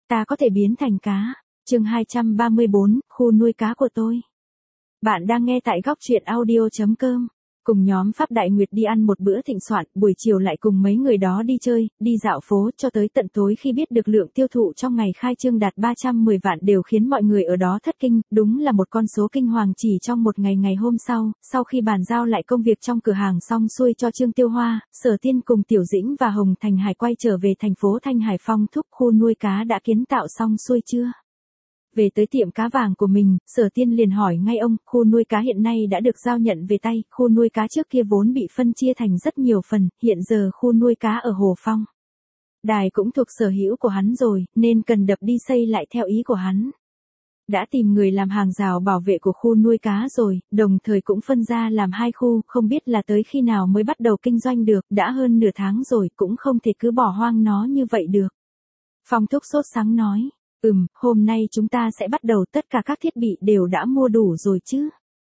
ta có thể biến thành cá. Chương 234, khu nuôi cá của tôi. Bạn đang nghe tại góc truyện audio.com. Cùng nhóm Pháp Đại Nguyệt đi ăn một bữa thịnh soạn, buổi chiều lại cùng mấy người đó đi chơi, đi dạo phố cho tới tận tối khi biết được lượng tiêu thụ trong ngày khai trương đạt 310 vạn đều khiến mọi người ở đó thất kinh, đúng là một con số kinh hoàng chỉ trong một ngày hôm sau khi bàn giao lại công việc trong cửa hàng xong xuôi cho Trương Tiêu Hoa, Sở Tiên cùng Tiểu Dĩnh và Hồng Thành Hải quay trở về thành phố Thanh Hải Phong thúc khu nuôi cá đã kiến tạo xong xuôi chưa? Về tới tiệm cá vàng của mình, Sở Tiên liền hỏi ngay ông, khu nuôi cá hiện nay đã được giao nhận về tay, khu nuôi cá trước kia vốn bị phân chia thành rất nhiều phần, hiện giờ khu nuôi cá ở Hồ Phong Đài cũng thuộc sở hữu của hắn rồi, nên cần đập đi xây lại theo ý của hắn. Đã tìm người làm hàng rào bảo vệ của khu nuôi cá rồi, đồng thời cũng phân ra làm hai khu, không biết là tới khi nào mới bắt đầu kinh doanh được, đã hơn nửa tháng rồi, cũng không thể cứ bỏ hoang nó như vậy được. Phong thúc sốt sắng nói. Hôm nay chúng ta sẽ bắt đầu, tất cả các thiết bị đều đã mua đủ rồi chứ?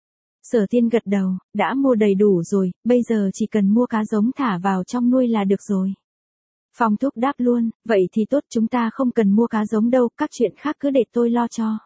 Sở Tiên gật đầu, đã mua đầy đủ rồi, bây giờ chỉ cần mua cá giống thả vào trong nuôi là được rồi. Phong thúc đáp luôn, vậy thì tốt, chúng ta không cần mua cá giống đâu, các chuyện khác cứ để tôi lo cho.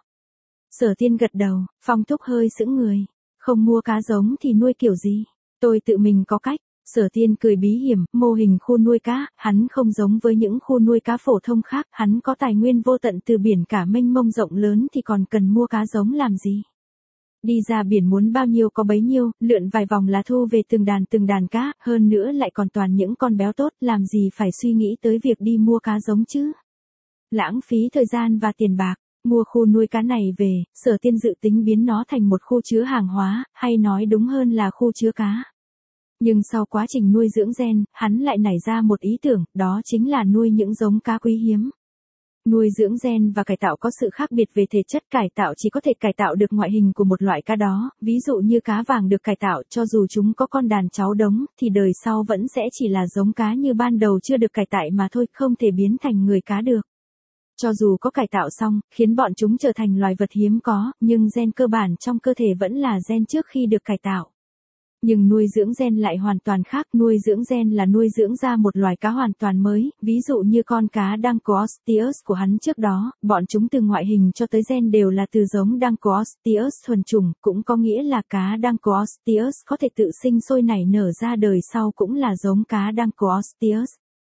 Sở Tiên gật đầu, Phong thúc hơi sững người, không mua cá giống thì nuôi kiểu gì? Tôi tự mình có cách. Sở Tiên cười bí hiểm, mô hình khu nuôi cá, hắn không giống với những khu nuôi cá phổ thông khác, hắn có tài nguyên vô tận từ biển cả mênh mông rộng lớn thì còn cần mua cá giống làm gì. Đi ra biển muốn bao nhiêu có bấy nhiêu, lượn vài vòng là thu về từng đàn cá, hơn nữa lại còn toàn những con béo tốt, làm gì phải suy nghĩ tới việc đi mua cá giống chứ. Lãng phí thời gian và tiền bạc. Mua khu nuôi cá này về, Sở Tiên dự tính biến nó thành một khu chứa hàng hóa, hay nói đúng hơn là khu chứa cá. Nhưng sau quá trình nuôi dưỡng gen, hắn lại nảy ra một ý tưởng, đó chính là nuôi những giống cá quý hiếm. Nuôi dưỡng gen và cải tạo có sự khác biệt về thể chất, cải tạo chỉ có thể cải tạo được ngoại hình của một loại cá đó, ví dụ như cá vàng được cải tạo cho dù chúng có con đàn cháu đống, thì đời sau vẫn sẽ chỉ là giống cá như ban đầu chưa được cải tạo mà thôi, không thể biến thành người cá được. Cho dù có cải tạo xong, khiến bọn chúng trở thành loài vật hiếm có, nhưng gen cơ bản trong cơ thể vẫn là gen trước khi được cải tạo. Nhưng nuôi dưỡng gen lại hoàn toàn khác, nuôi dưỡng gen là nuôi dưỡng ra một loài cá hoàn toàn mới, ví dụ như con cá Dancosteus của hắn trước đó, bọn chúng từ ngoại hình cho tới gen đều là từ giống Dancosteus thuần chủng, cũng có nghĩa là cá Dancosteus có thể tự sinh sôi nảy nở ra đời sau cũng là giống cá Dancosteus.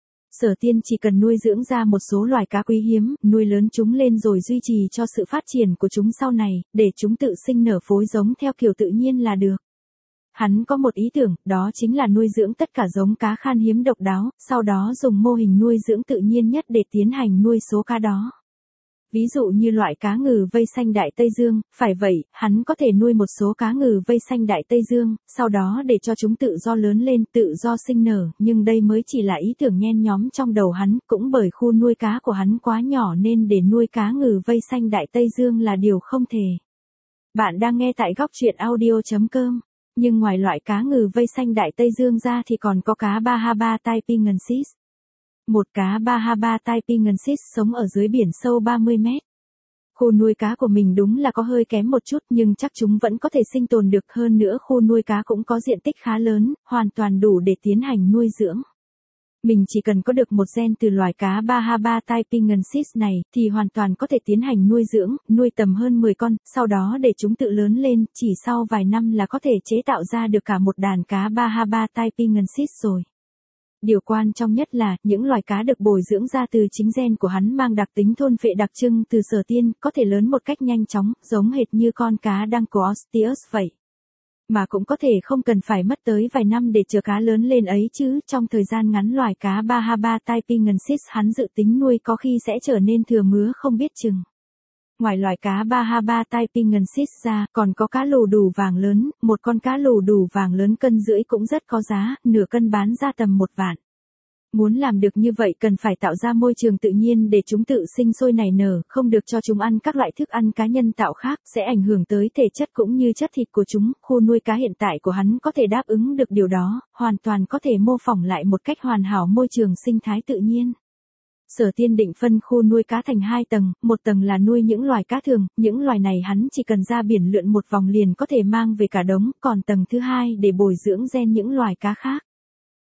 Sở Tiên chỉ cần nuôi dưỡng ra một số loài cá quý hiếm, nuôi lớn chúng lên rồi duy trì cho sự phát triển của chúng sau này, để chúng tự sinh nở phối giống theo kiểu tự nhiên là được. Hắn có một ý tưởng, đó chính là nuôi dưỡng tất cả giống cá khan hiếm độc đáo, sau đó dùng mô hình nuôi dưỡng tự nhiên nhất để tiến hành nuôi số cá đó. Ví dụ như loại cá ngừ vây xanh Đại Tây Dương, phải vậy, hắn có thể nuôi một số cá ngừ vây xanh Đại Tây Dương, sau đó để cho chúng tự do lớn lên, tự do sinh nở, nhưng đây mới chỉ là ý tưởng nhen nhóm trong đầu hắn, cũng bởi khu nuôi cá của hắn quá nhỏ nên để nuôi cá ngừ vây xanh Đại Tây Dương là điều không thể. Bạn đang nghe tại góc truyện audio.com. Nhưng ngoài loại cá ngừ vây xanh Đại Tây Dương ra thì còn có cá Bahaba Taipanensis. Một cá Bahaba Taipanensis sống ở dưới biển sâu 30 mét. Khu nuôi cá của mình đúng là có hơi kém một chút nhưng chắc chúng vẫn có thể sinh tồn được, hơn nữa khu nuôi cá cũng có diện tích khá lớn, hoàn toàn đủ để tiến hành nuôi dưỡng. Mình chỉ cần có được một gen từ loài cá Bahaba Taipanensis này, thì hoàn toàn có thể tiến hành nuôi dưỡng, nuôi tầm hơn 10 con, sau đó để chúng tự lớn lên, chỉ sau vài năm là có thể chế tạo ra được cả một đàn cá Bahaba Taipanensis rồi. Điều quan trọng nhất là, những loài cá được bồi dưỡng ra từ chính gen của hắn mang đặc tính thôn phệ đặc trưng từ Sở Tiên, có thể lớn một cách nhanh chóng, giống hệt như con cá Dancosteus vậy. Mà cũng có thể không cần phải mất tới vài năm để chờ cá lớn lên ấy chứ, trong thời gian ngắn loài cá Bahaba Taipanensis hắn dự tính nuôi có khi sẽ trở nên thừa mứa không biết chừng. Ngoài loài cá Bahaba Taipanensis ra, còn có cá lù đù vàng lớn, một con cá lù đù vàng lớn 1,5 cân cũng rất có giá, nửa cân bán ra tầm 1 vạn. Muốn làm được như vậy cần phải tạo ra môi trường tự nhiên để chúng tự sinh sôi nảy nở, không được cho chúng ăn các loại thức ăn cá nhân tạo khác, sẽ ảnh hưởng tới thể chất cũng như chất thịt của chúng. Khu nuôi cá hiện tại của hắn có thể đáp ứng được điều đó, hoàn toàn có thể mô phỏng lại một cách hoàn hảo môi trường sinh thái tự nhiên. Sở Tiên định phân khu nuôi cá thành 2 tầng, một tầng là nuôi những loài cá thường, những loài này hắn chỉ cần ra biển lượn một vòng liền có thể mang về cả đống, còn tầng thứ hai để bồi dưỡng gen những loài cá khác.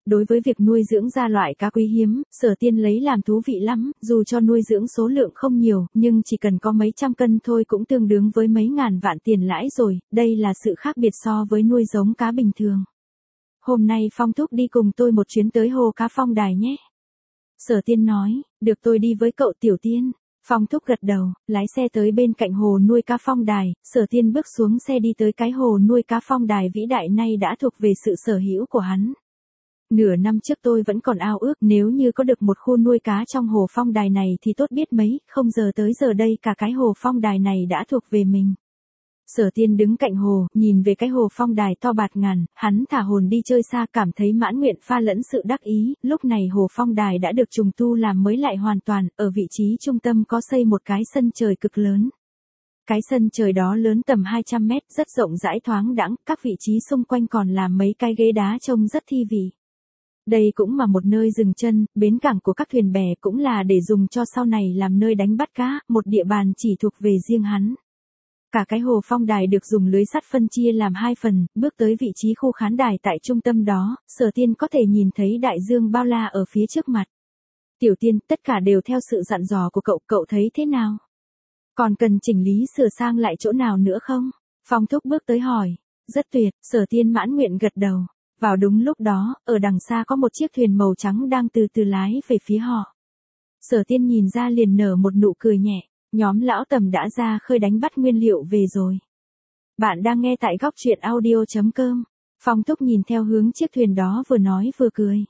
Đối với việc nuôi dưỡng ra loại cá quý hiếm, Sở Tiên lấy làm thú vị lắm, dù cho nuôi dưỡng số lượng không nhiều, nhưng chỉ cần có mấy trăm cân thôi cũng tương đương với mấy ngàn vạn tiền lãi rồi, đây là sự khác biệt so với nuôi giống cá bình thường. Hôm nay Phong thúc đi cùng tôi một chuyến tới hồ cá Phong Đài nhé. Sở Tiên nói, được tôi đi với cậu Tiểu Tiên. Phong thúc gật đầu, lái xe tới bên cạnh hồ nuôi cá Phong Đài, Sở Tiên bước xuống xe đi tới cái hồ nuôi cá Phong Đài vĩ đại nay đã thuộc về sự sở hữu của hắn. Nửa năm trước tôi vẫn còn ao ước nếu như có được một khu nuôi cá trong hồ Phong Đài này thì tốt biết mấy, không giờ tới giờ đây cả cái hồ Phong Đài này đã thuộc về mình. Sở Tiên đứng cạnh hồ, nhìn về cái hồ Phong Đài to bạt ngàn, hắn thả hồn đi chơi xa cảm thấy mãn nguyện pha lẫn sự đắc ý, lúc này hồ Phong Đài đã được trùng tu làm mới lại hoàn toàn, ở vị trí trung tâm có xây một cái sân trời cực lớn. Cái sân trời đó lớn tầm 200 mét, rất rộng rãi thoáng đãng, các vị trí xung quanh còn làm mấy cái ghế đá trông rất thi vị. Đây cũng là một nơi dừng chân, bến cảng của các thuyền bè cũng là để dùng cho sau này làm nơi đánh bắt cá, một địa bàn chỉ thuộc về riêng hắn. Cả cái hồ Phong Đài được dùng lưới sắt phân chia làm hai phần, bước tới vị trí khu khán đài tại trung tâm đó, Sở Tiên có thể nhìn thấy đại dương bao la ở phía trước mặt. Tiểu Tiên, tất cả đều theo sự dặn dò của cậu thấy thế nào? Còn cần chỉnh lý sửa sang lại chỗ nào nữa không? Phong thúc bước tới hỏi. Rất tuyệt, Sở Tiên mãn nguyện gật đầu. Vào đúng lúc đó, ở đằng xa có một chiếc thuyền màu trắng đang từ từ lái về phía họ. Sở Tiên nhìn ra liền nở một nụ cười nhẹ. Nhóm lão Tầm đã ra khơi đánh bắt nguyên liệu về rồi. Bạn đang nghe tại góc truyện audio.com. Phong thúc nhìn theo hướng chiếc thuyền đó vừa nói vừa cười.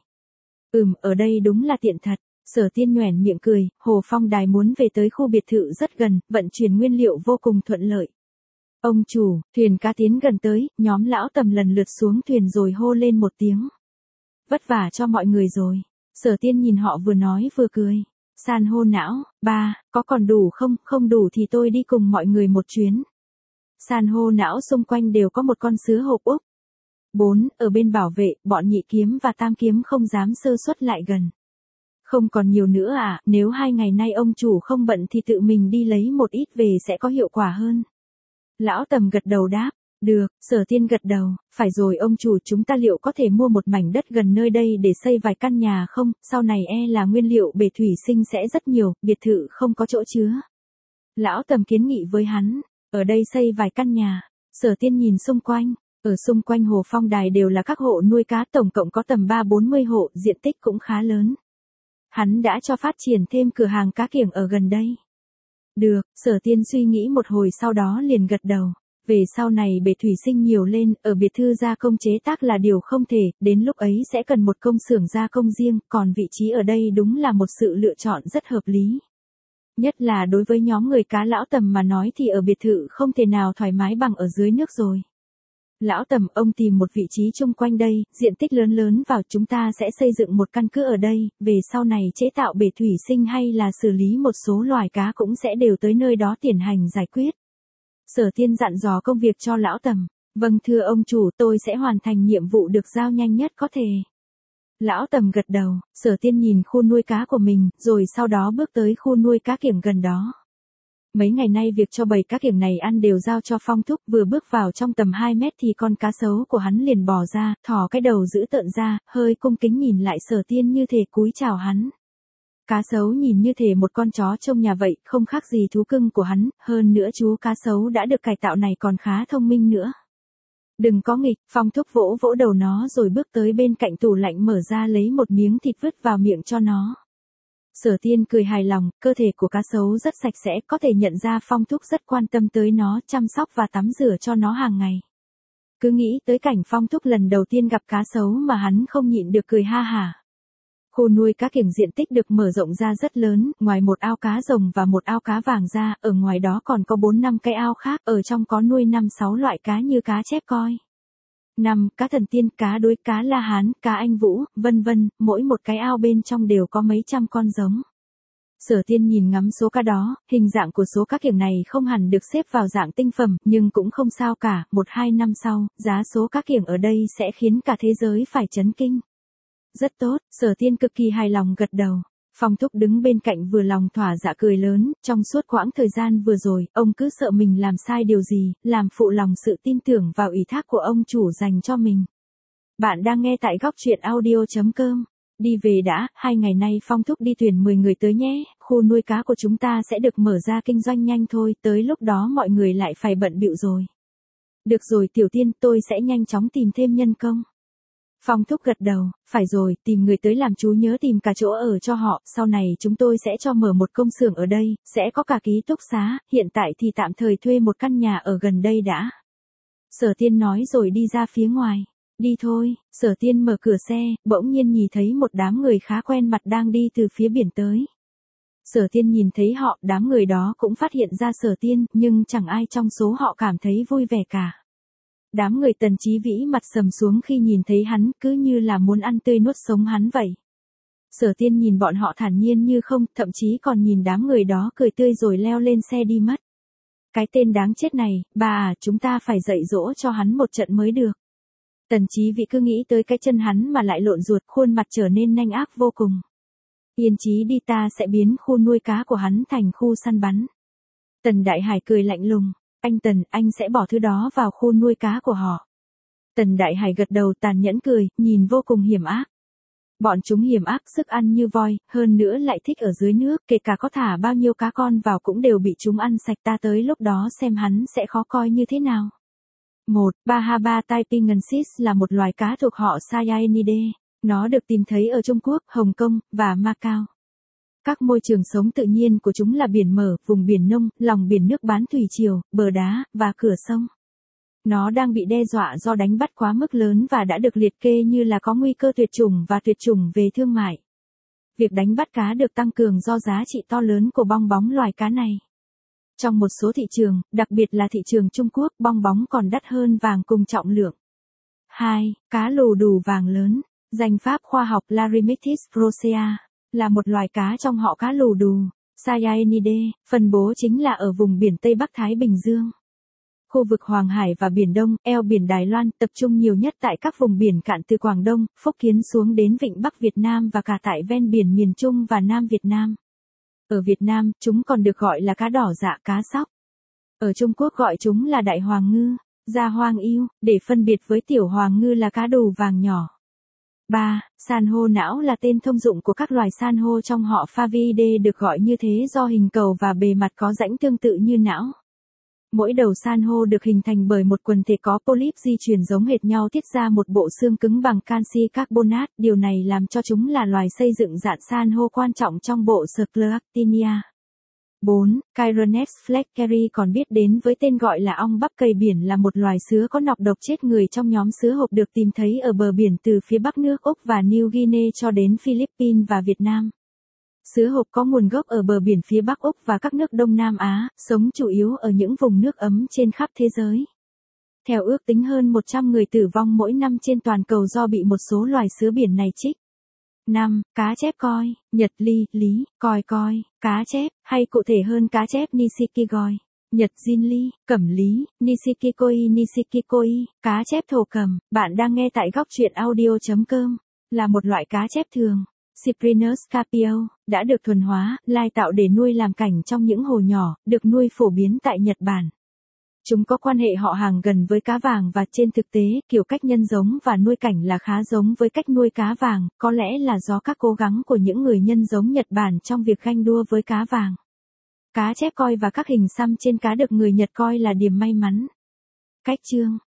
Ở đây đúng là tiện thật. Sở Tiên nhoẻn miệng cười, hồ Phong Đài muốn về tới khu biệt thự rất gần, vận chuyển nguyên liệu vô cùng thuận lợi. Ông chủ, thuyền cá tiến gần tới, nhóm lão Tầm lần lượt xuống thuyền rồi hô lên một tiếng. Vất vả cho mọi người rồi. Sở Tiên nhìn họ vừa nói vừa cười. San hô não, ba, có còn đủ không, không đủ thì tôi đi cùng mọi người một chuyến. San hô não xung quanh đều có một con sứa hộp Úc. 4, ở bên bảo vệ, bọn nhị kiếm và tam kiếm không dám sơ suất lại gần. Không còn nhiều nữa à, nếu 2 ngày nay ông chủ không bận thì tự mình đi lấy một ít về sẽ có hiệu quả hơn. Lão Tầm gật đầu đáp. Được, Sở Tiên gật đầu, phải rồi ông chủ chúng ta liệu có thể mua một mảnh đất gần nơi đây để xây vài căn nhà không, sau này là nguyên liệu bể thủy sinh sẽ rất nhiều, biệt thự không có chỗ chứa. Lão Tầm kiến nghị với hắn, ở đây xây vài căn nhà, Sở Tiên nhìn xung quanh, ở xung quanh hồ Phong Đài đều là các hộ nuôi cá tổng cộng có tầm 30-40 hộ, diện tích cũng khá lớn. Hắn đã cho phát triển thêm cửa hàng cá kiểng ở gần đây. Được, Sở Tiên suy nghĩ một hồi sau đó liền gật đầu. Về sau này bể thủy sinh nhiều lên, ở biệt thự gia công chế tác là điều không thể, đến lúc ấy sẽ cần một công xưởng gia công riêng, còn vị trí ở đây đúng là một sự lựa chọn rất hợp lý. Nhất là đối với nhóm người cá lão Tầm mà nói thì ở biệt thự không thể nào thoải mái bằng ở dưới nước rồi. Lão Tầm, ông tìm một vị trí chung quanh đây, diện tích lớn vào chúng ta sẽ xây dựng một căn cứ ở đây, về sau này chế tạo bể thủy sinh hay là xử lý một số loài cá cũng sẽ đều tới nơi đó tiến hành giải quyết. Sở Tiên dặn dò công việc cho lão Tầm. Vâng thưa ông chủ, tôi sẽ hoàn thành nhiệm vụ được giao nhanh nhất có thể. Lão Tầm gật đầu, Sở Tiên nhìn khu nuôi cá của mình, rồi sau đó bước tới khu nuôi cá kiểng gần đó. Mấy ngày nay việc cho bầy cá kiểng này ăn đều giao cho Phong thúc, vừa bước vào trong tầm 2 mét thì con cá sấu của hắn liền bò ra, thò cái đầu dữ tợn ra, hơi cung kính nhìn lại Sở Tiên như thể cúi chào hắn. Cá sấu nhìn như thể một con chó trong nhà vậy, không khác gì thú cưng của hắn, hơn nữa chú cá sấu đã được cải tạo này còn khá thông minh nữa. Đừng có nghịch, Phong thúc vỗ vỗ đầu nó rồi bước tới bên cạnh tủ lạnh mở ra lấy một miếng thịt vứt vào miệng cho nó. Sở Tiên cười hài lòng, cơ thể của cá sấu rất sạch sẽ, có thể nhận ra Phong thúc rất quan tâm tới nó, chăm sóc và tắm rửa cho nó hàng ngày. Cứ nghĩ tới cảnh Phong thúc lần đầu tiên gặp cá sấu mà hắn không nhịn được cười ha hả. Khu nuôi cá kiểng diện tích được mở rộng ra rất lớn, ngoài một ao cá rồng và một ao cá vàng ra, ở ngoài đó còn có 4-5 cái ao khác, ở trong có nuôi 5-6 loại cá như cá chép coi. 5. Cá thần tiên, cá đối, cá la hán, cá anh vũ, vân vân, mỗi một cái ao bên trong đều có mấy trăm con giống. Sở Tiên nhìn ngắm số cá đó, hình dạng của số cá kiểng này không hẳn được xếp vào dạng tinh phẩm, nhưng cũng không sao cả, 1-2 năm sau, giá số cá kiểng ở đây sẽ khiến cả thế giới phải chấn kinh. Rất tốt, Sở Tiên cực kỳ hài lòng gật đầu. Phong thúc đứng bên cạnh vừa lòng thỏa dạ cười lớn, trong suốt quãng thời gian vừa rồi, ông cứ sợ mình làm sai điều gì, làm phụ lòng sự tin tưởng vào ủy thác của ông chủ dành cho mình. Bạn đang nghe tại góc truyện audio.com. Đi về đã, 2 ngày nay Phong thúc đi tuyển 10 người tới nhé, khu nuôi cá của chúng ta sẽ được mở ra kinh doanh nhanh thôi, tới lúc đó mọi người lại phải bận bịu rồi. Được rồi Tiểu Tiên, tôi sẽ nhanh chóng tìm thêm nhân công. Phong thúc gật đầu, phải rồi, tìm người tới làm chú nhớ tìm cả chỗ ở cho họ, sau này chúng tôi sẽ cho mở một công xưởng ở đây, sẽ có cả ký túc xá, hiện tại thì tạm thời thuê một căn nhà ở gần đây đã. Sở Tiên nói rồi đi ra phía ngoài. Đi thôi, Sở Tiên mở cửa xe, bỗng nhiên nhìn thấy một đám người khá quen mặt đang đi từ phía biển tới. Sở Tiên nhìn thấy họ, đám người đó cũng phát hiện ra Sở Tiên, nhưng chẳng ai trong số họ cảm thấy vui vẻ cả. Đám người Tần Chí Vĩ mặt sầm xuống khi nhìn thấy hắn, cứ như là muốn ăn tươi nuốt sống hắn vậy. Sở Tiên nhìn bọn họ thản nhiên như không, thậm chí còn nhìn đám người đó cười tươi rồi leo lên xe đi mất. Cái tên đáng chết này, bà à, chúng ta phải dạy dỗ cho hắn một trận mới được. Tần Chí Vĩ cứ nghĩ tới cái chân hắn mà lại lộn ruột, khuôn mặt trở nên nanh ác vô cùng. Yên chí đi, ta sẽ biến khu nuôi cá của hắn thành khu săn bắn. Tần Đại Hải cười lạnh lùng, anh Tần, anh sẽ bỏ thứ đó vào khu nuôi cá của họ. Tần Đại Hải gật đầu tàn nhẫn cười, nhìn vô cùng hiểm ác. Bọn chúng hiểm ác, sức ăn như voi, hơn nữa lại thích ở dưới nước, kể cả có thả bao nhiêu cá con vào cũng đều bị chúng ăn sạch, ta tới lúc đó xem hắn sẽ khó coi như thế nào. 1. Bahaba Taipingensis là một loài cá thuộc họ Cyanide. Nó được tìm thấy ở Trung Quốc, Hồng Kông, và Macau. Các môi trường sống tự nhiên của chúng là biển mở, vùng biển nông, lòng biển nước bán thủy triều, bờ đá, và cửa sông. Nó đang bị đe dọa do đánh bắt quá mức lớn và đã được liệt kê như là có nguy cơ tuyệt chủng và tuyệt chủng về thương mại. Việc đánh bắt cá được tăng cường do giá trị to lớn của bong bóng loài cá này. Trong một số thị trường, đặc biệt là thị trường Trung Quốc, bong bóng còn đắt hơn vàng cùng trọng lượng. 2. Cá lù đù vàng lớn. Danh pháp khoa học Larimictis procea là một loài cá trong họ cá lù đù, Cyanide, phân bố chính là ở vùng biển Tây Bắc Thái Bình Dương. Khu vực Hoàng Hải và Biển Đông, eo biển Đài Loan tập trung nhiều nhất tại các vùng biển cạn từ Quảng Đông, Phúc Kiến xuống đến Vịnh Bắc Việt Nam và cả tại ven biển miền Trung và Nam Việt Nam. Ở Việt Nam, chúng còn được gọi là cá đỏ dạ, cá sóc. Ở Trung Quốc gọi chúng là đại hoàng ngư, da hoang yêu, để phân biệt với tiểu hoàng ngư là cá đù vàng nhỏ. 3. San hô não là tên thông dụng của các loài san hô trong họ Faviidae, được gọi như thế do hình cầu và bề mặt có rãnh tương tự như não. Mỗi đầu san hô được hình thành bởi một quần thể có polyp di chuyển giống hệt nhau tiết ra một bộ xương cứng bằng canxi carbonate, điều này làm cho chúng là loài xây dựng dạng san hô quan trọng trong bộ Sclerotinia. 4. Chironex fleckeri, còn biết đến với tên gọi là ong bắp cây biển, là một loài sứa có nọc độc chết người trong nhóm sứa hộp được tìm thấy ở bờ biển từ phía bắc nước Úc và New Guinea cho đến Philippines và Việt Nam. Sứa hộp có nguồn gốc ở bờ biển phía Bắc Úc và các nước Đông Nam Á, sống chủ yếu ở những vùng nước ấm trên khắp thế giới. Theo ước tính hơn 100 người tử vong mỗi năm trên toàn cầu do bị một số loài sứa biển này chích. 5. Cá chép coi, Nhật ly, lý, coi coi, cá chép, hay cụ thể hơn cá chép Nishikigoi, Nhật Jin ly, cẩm lý, Nishikikoi, cá chép thổ cẩm. Bạn đang nghe tại góc truyện audio.com, là một loại cá chép thường. Cyprinus carpio, đã được thuần hóa, lai tạo để nuôi làm cảnh trong những hồ nhỏ, được nuôi phổ biến tại Nhật Bản. Chúng có quan hệ họ hàng gần với cá vàng và trên thực tế, kiểu cách nhân giống và nuôi cảnh là khá giống với cách nuôi cá vàng, có lẽ là do các cố gắng của những người nhân giống Nhật Bản trong việc ganh đua với cá vàng. Cá chép coi và các hình xăm trên cá được người Nhật coi là điểm may mắn. Cách chương